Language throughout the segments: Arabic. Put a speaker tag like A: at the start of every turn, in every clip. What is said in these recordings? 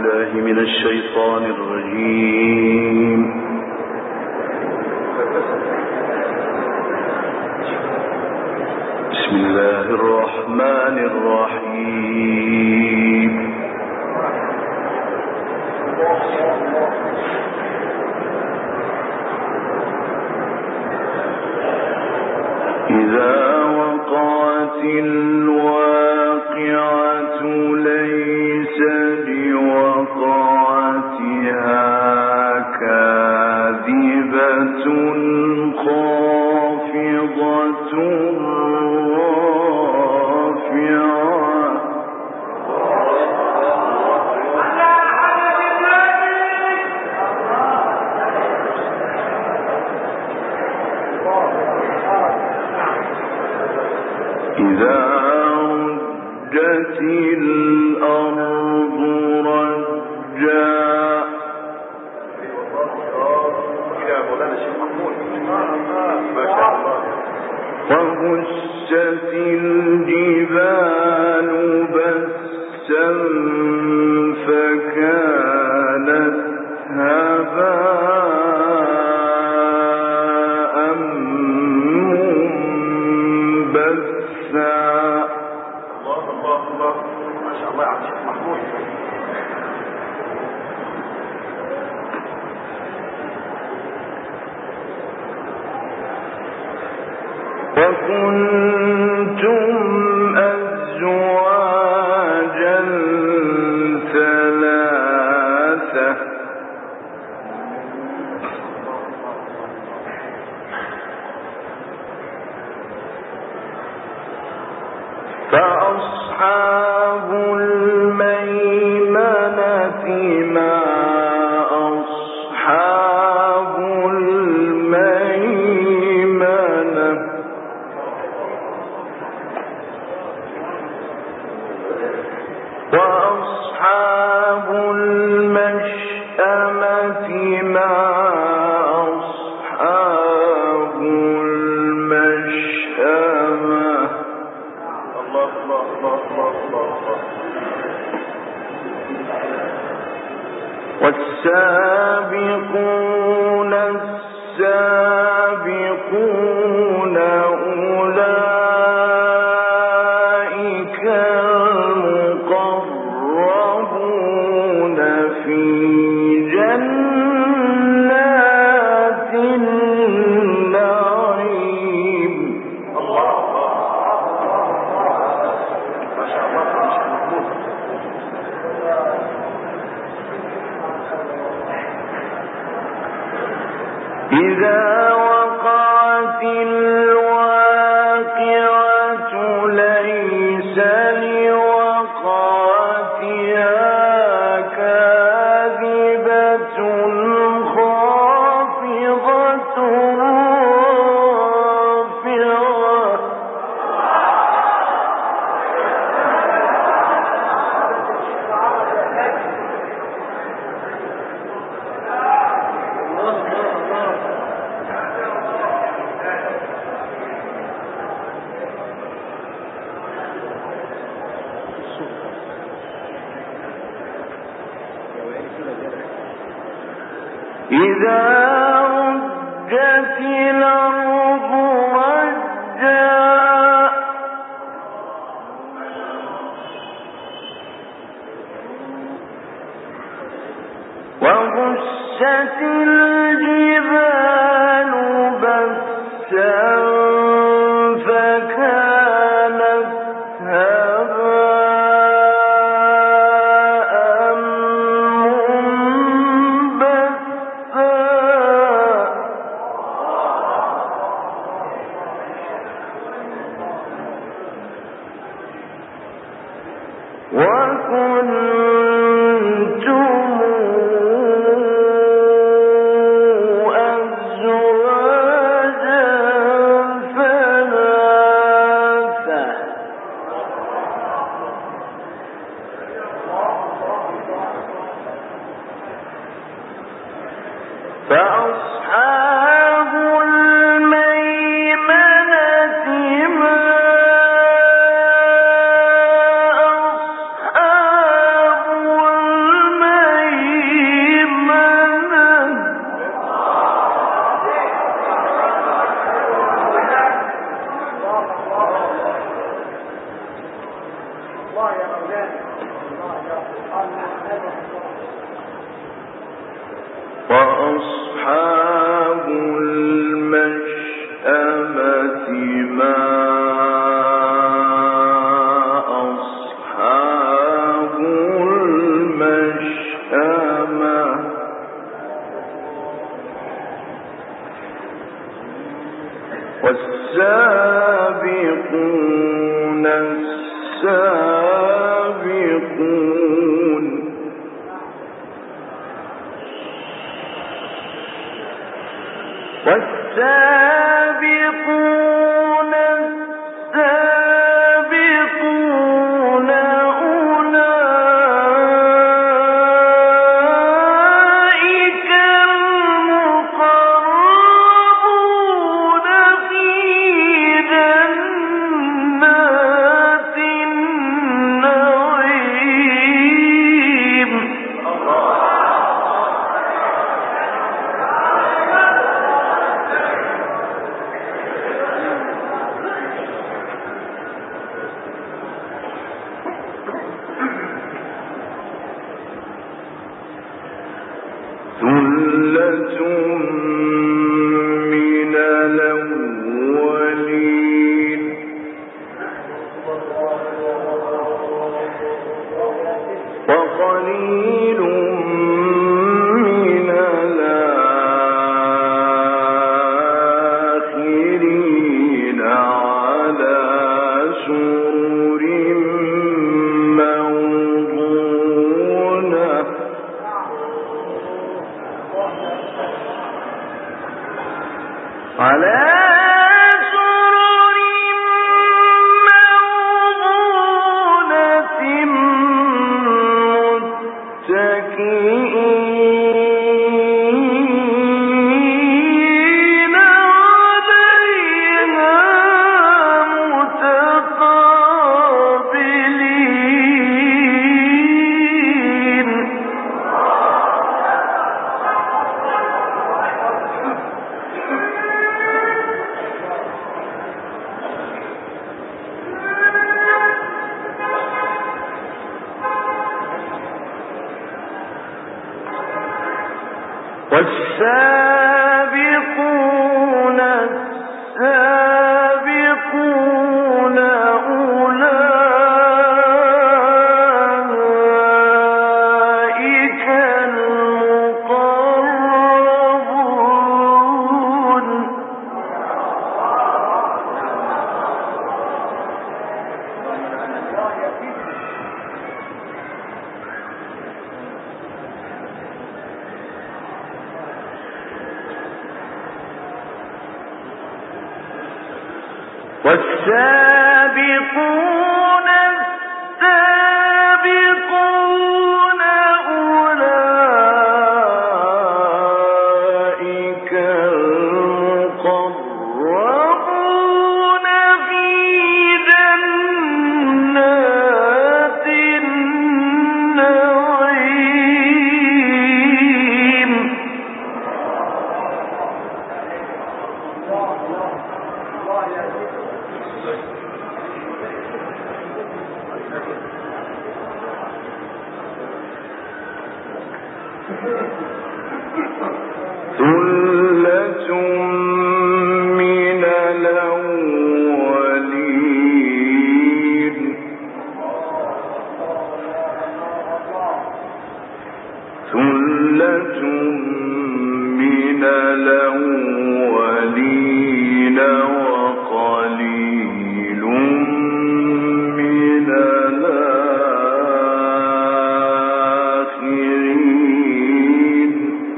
A: من الشيطان الرجيم. بسم الله الرحمن الرحيم. إذا وقعت الواقعة ليس لوقعتها كاذبة خافضة إذا رجت الأرض رجا وبست الجبال بسا فكانت هباء منبثا. الله ما شاء الله على الشيخ محمود. وكنتم أزواجا ثلاثة فأصحاب الميمنة ما أصحاب الميمنة وأصحاب المشأمة ما أصحاب المشأمة. والسابقون السابقون أولئك المقربون في جنات النعيم. إذا وقعت الواقعة ليس لوقعتها كاذبة خافضة رافعة. إذا رجت الأرض رجا وبست الجبال بسا فكانت هباء منبثا. وكنتم أزواجا والسابقون السابقون والسابقون السابقون أولئك المقربون في جنات النعيم ثلة من الأولين وقليل من الآخرين على سرر موضونة على سرر موضونة متكئين عليها متقابلين والسابقون السابقون أولئك المقربون والسابقون السابقون أولئك المقربون في جنات النعيم ثلة من الأولين ثلة من الأولين وقليل من الآخرين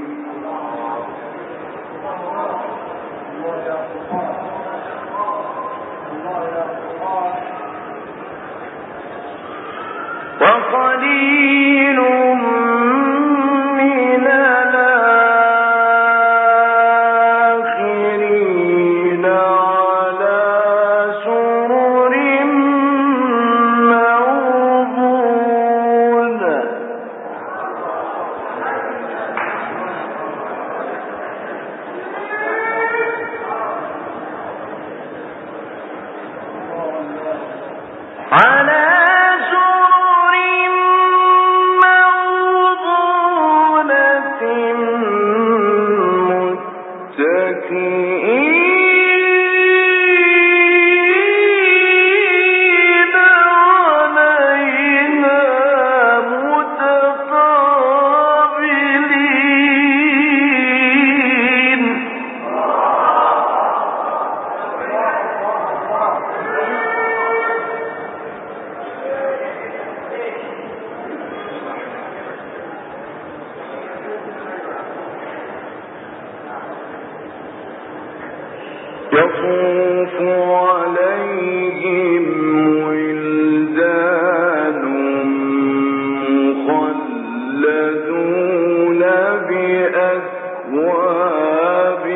A: وقليل من الآخرين يطوف عليهم ولدان مخلدون بأكواب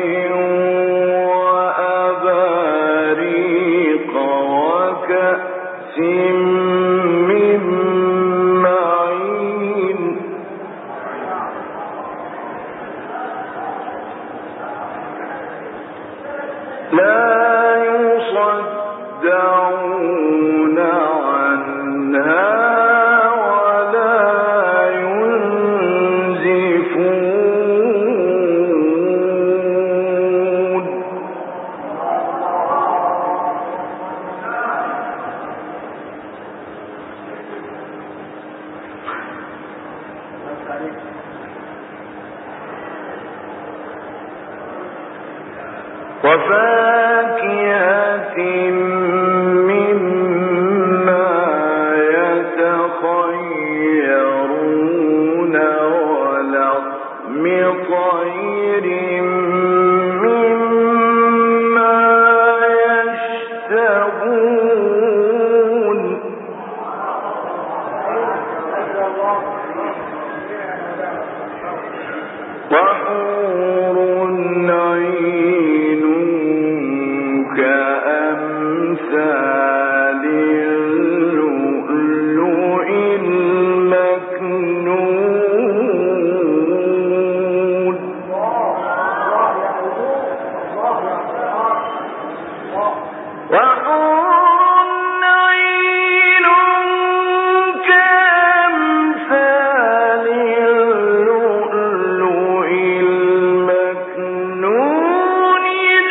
A: وأباريق وكأس من معين لا يصدعون عنها ولا ينزفون وفاكهة مما يتخيرون ولحم طير مما يشتهون وحور عين كأمثال اللؤلؤ المكنون وحور عين كأمثال اللؤلؤ المكنون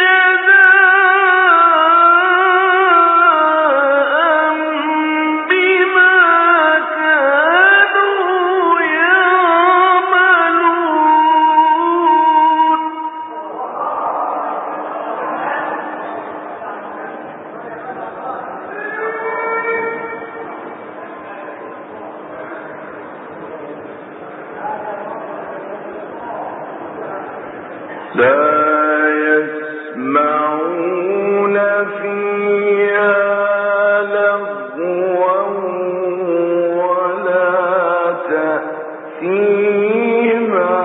A: جزاء بما كانوا يعملون لا يسمعون فيها لغوا ولا تأثيما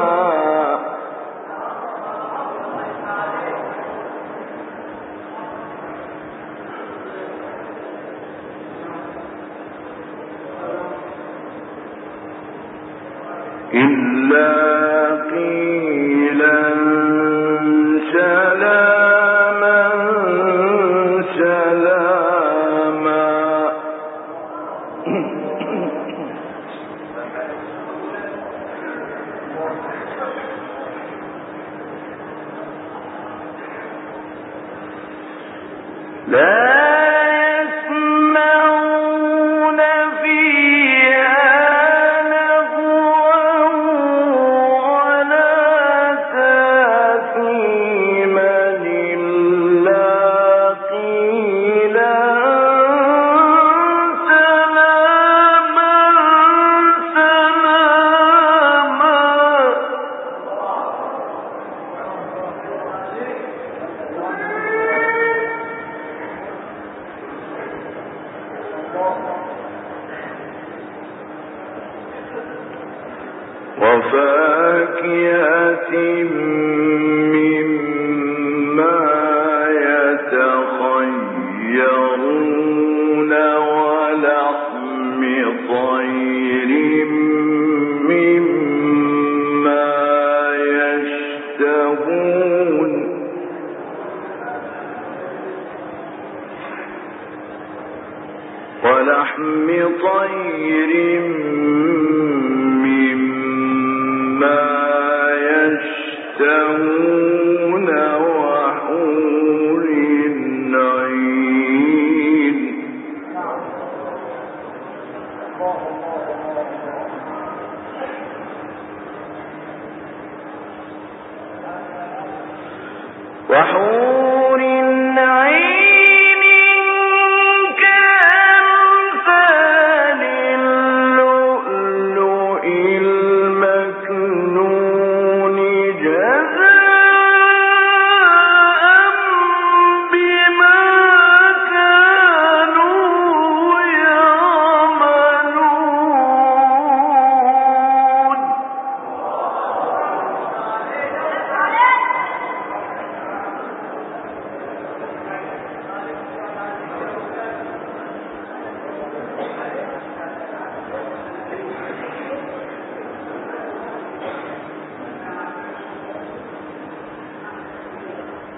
A: إلا قيلا سلاما سلاما لا يسمعون فيها لغوا ولا تأثيما إلا قيلا سلاما سلاما وفاكهة مما يتخيرون ولحم طير مما يشتهون ولحم طير مما يشتهون وحور عين وحور عين كأمثال اللؤلؤ المكنون جزاء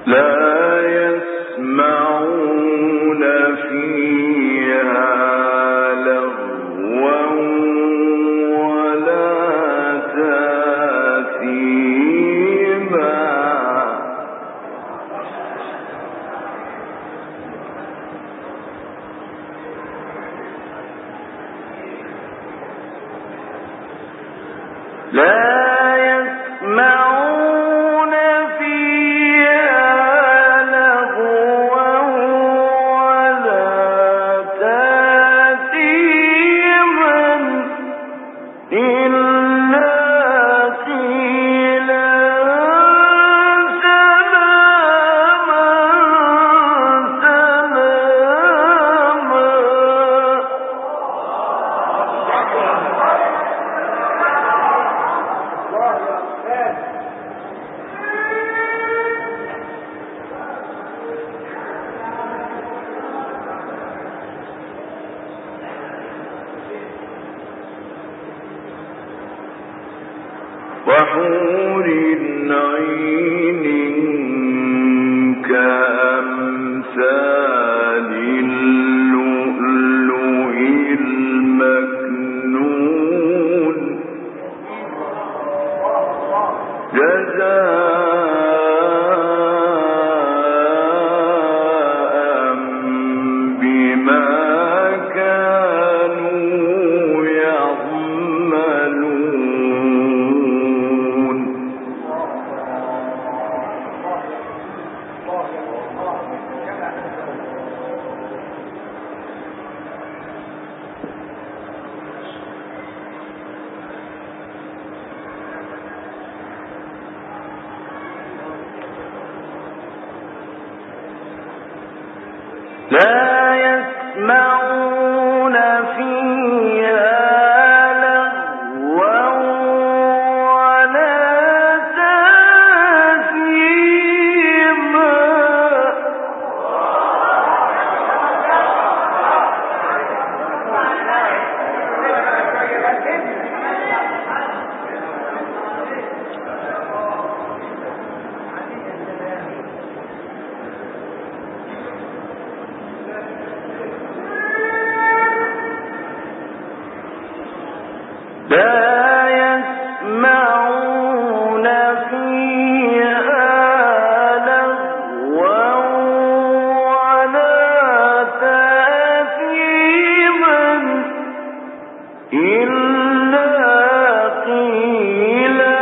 A: وحور عين كأمثال اللؤلؤ المكنون جزاء بما كانوا يعملون. لا يسمعون فيها لغوا ولا تأثيما لا يسمعون فيها لغوا ولا تأثيما إلا قيلا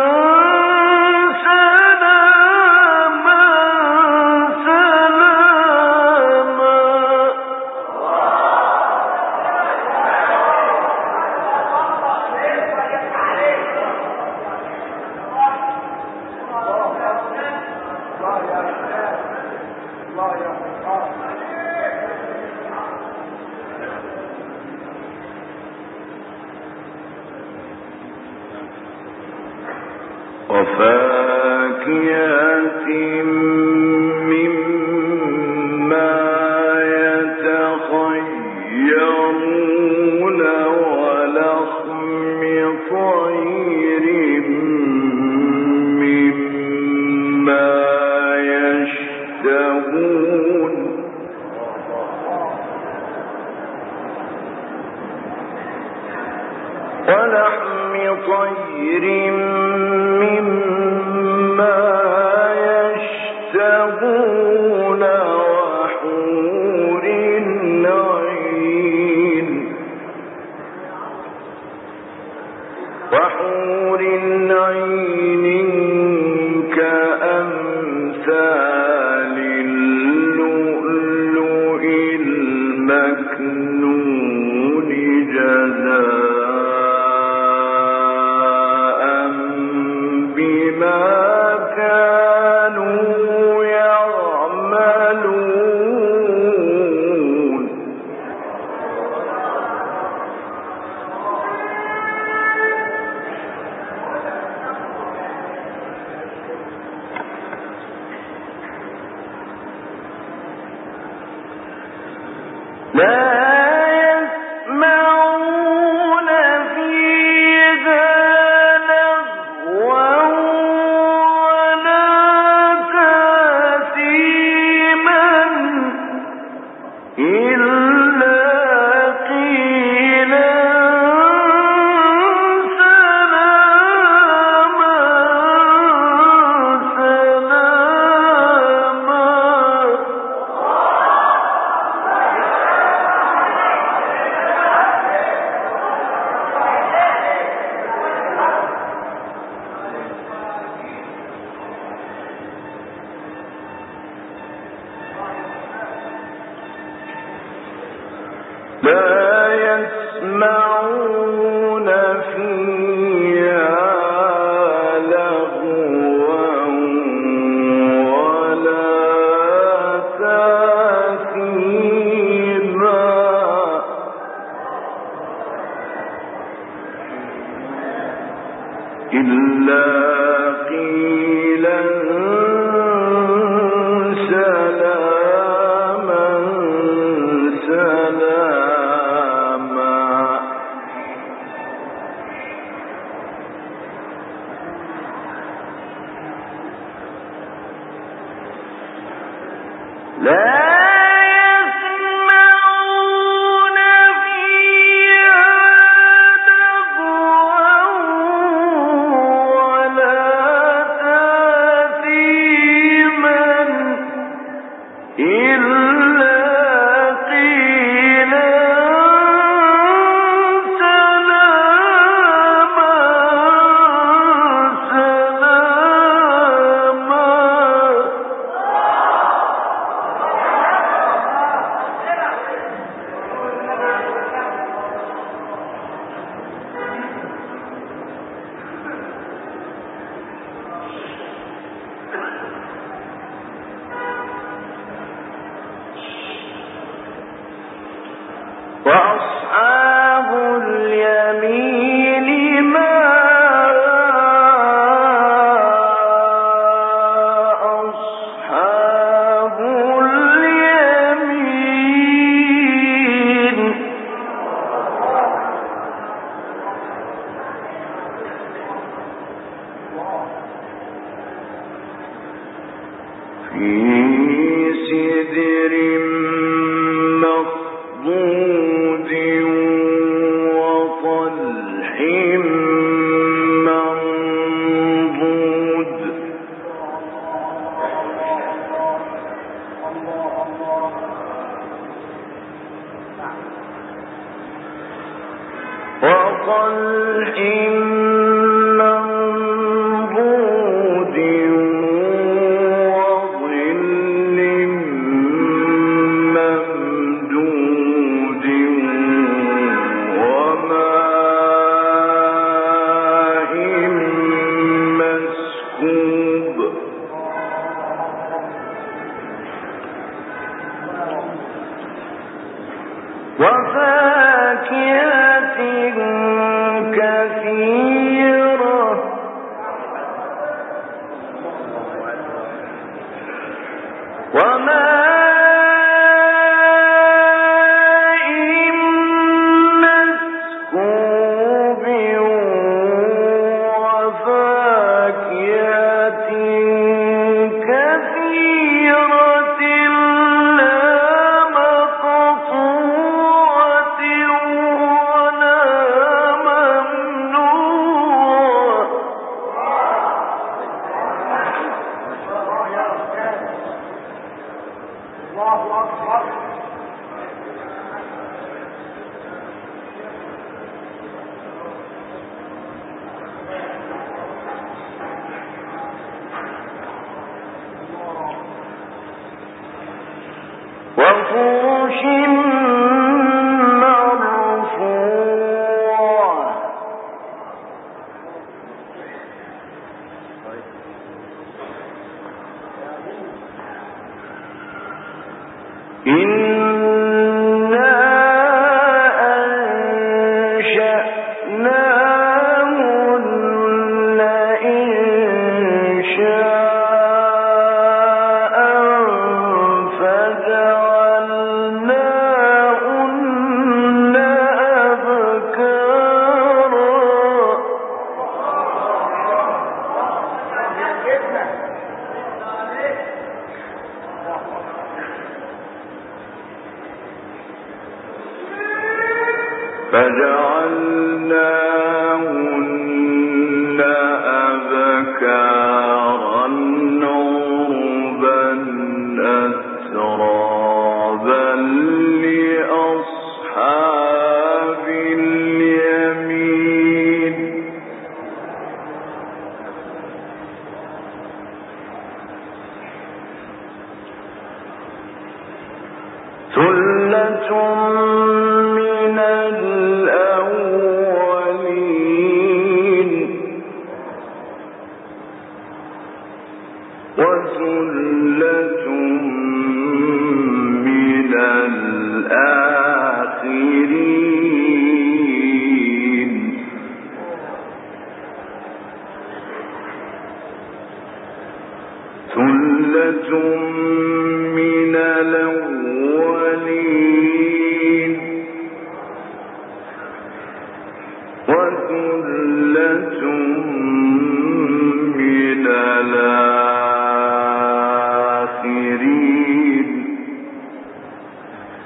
A: سلاما سلاما. وفاكهة مما يتخيرون ولحم طير مما يشتهون. ولحم طير مما يشتهون وحور عين وحور عين كأمثال اللؤلؤ المكنون جزاء بما كانوا يعملون. لا يسمعون فيها لغوا ولا تأثيما إلا قيلا سلاما سلاما لا وأصحاب اليمين ما أصحاب اليمين في سدر مخضود وطلح منضود وطلح منضود وظل ممدود وماء مسكوب وفاكهة كثيرة وماء مسكوب وفاكهة كثيرة لا مقطوعة ولا ممنوعة وفرش مرفوعة إنا أنشأناهن إنشاء فجعلناهن أبكارا فجعلناهن أبكارا عربا أترابا لأصحاب اليمين ثلة من الأولين وثلة من الآخرين. وثلة من الأولين وثلة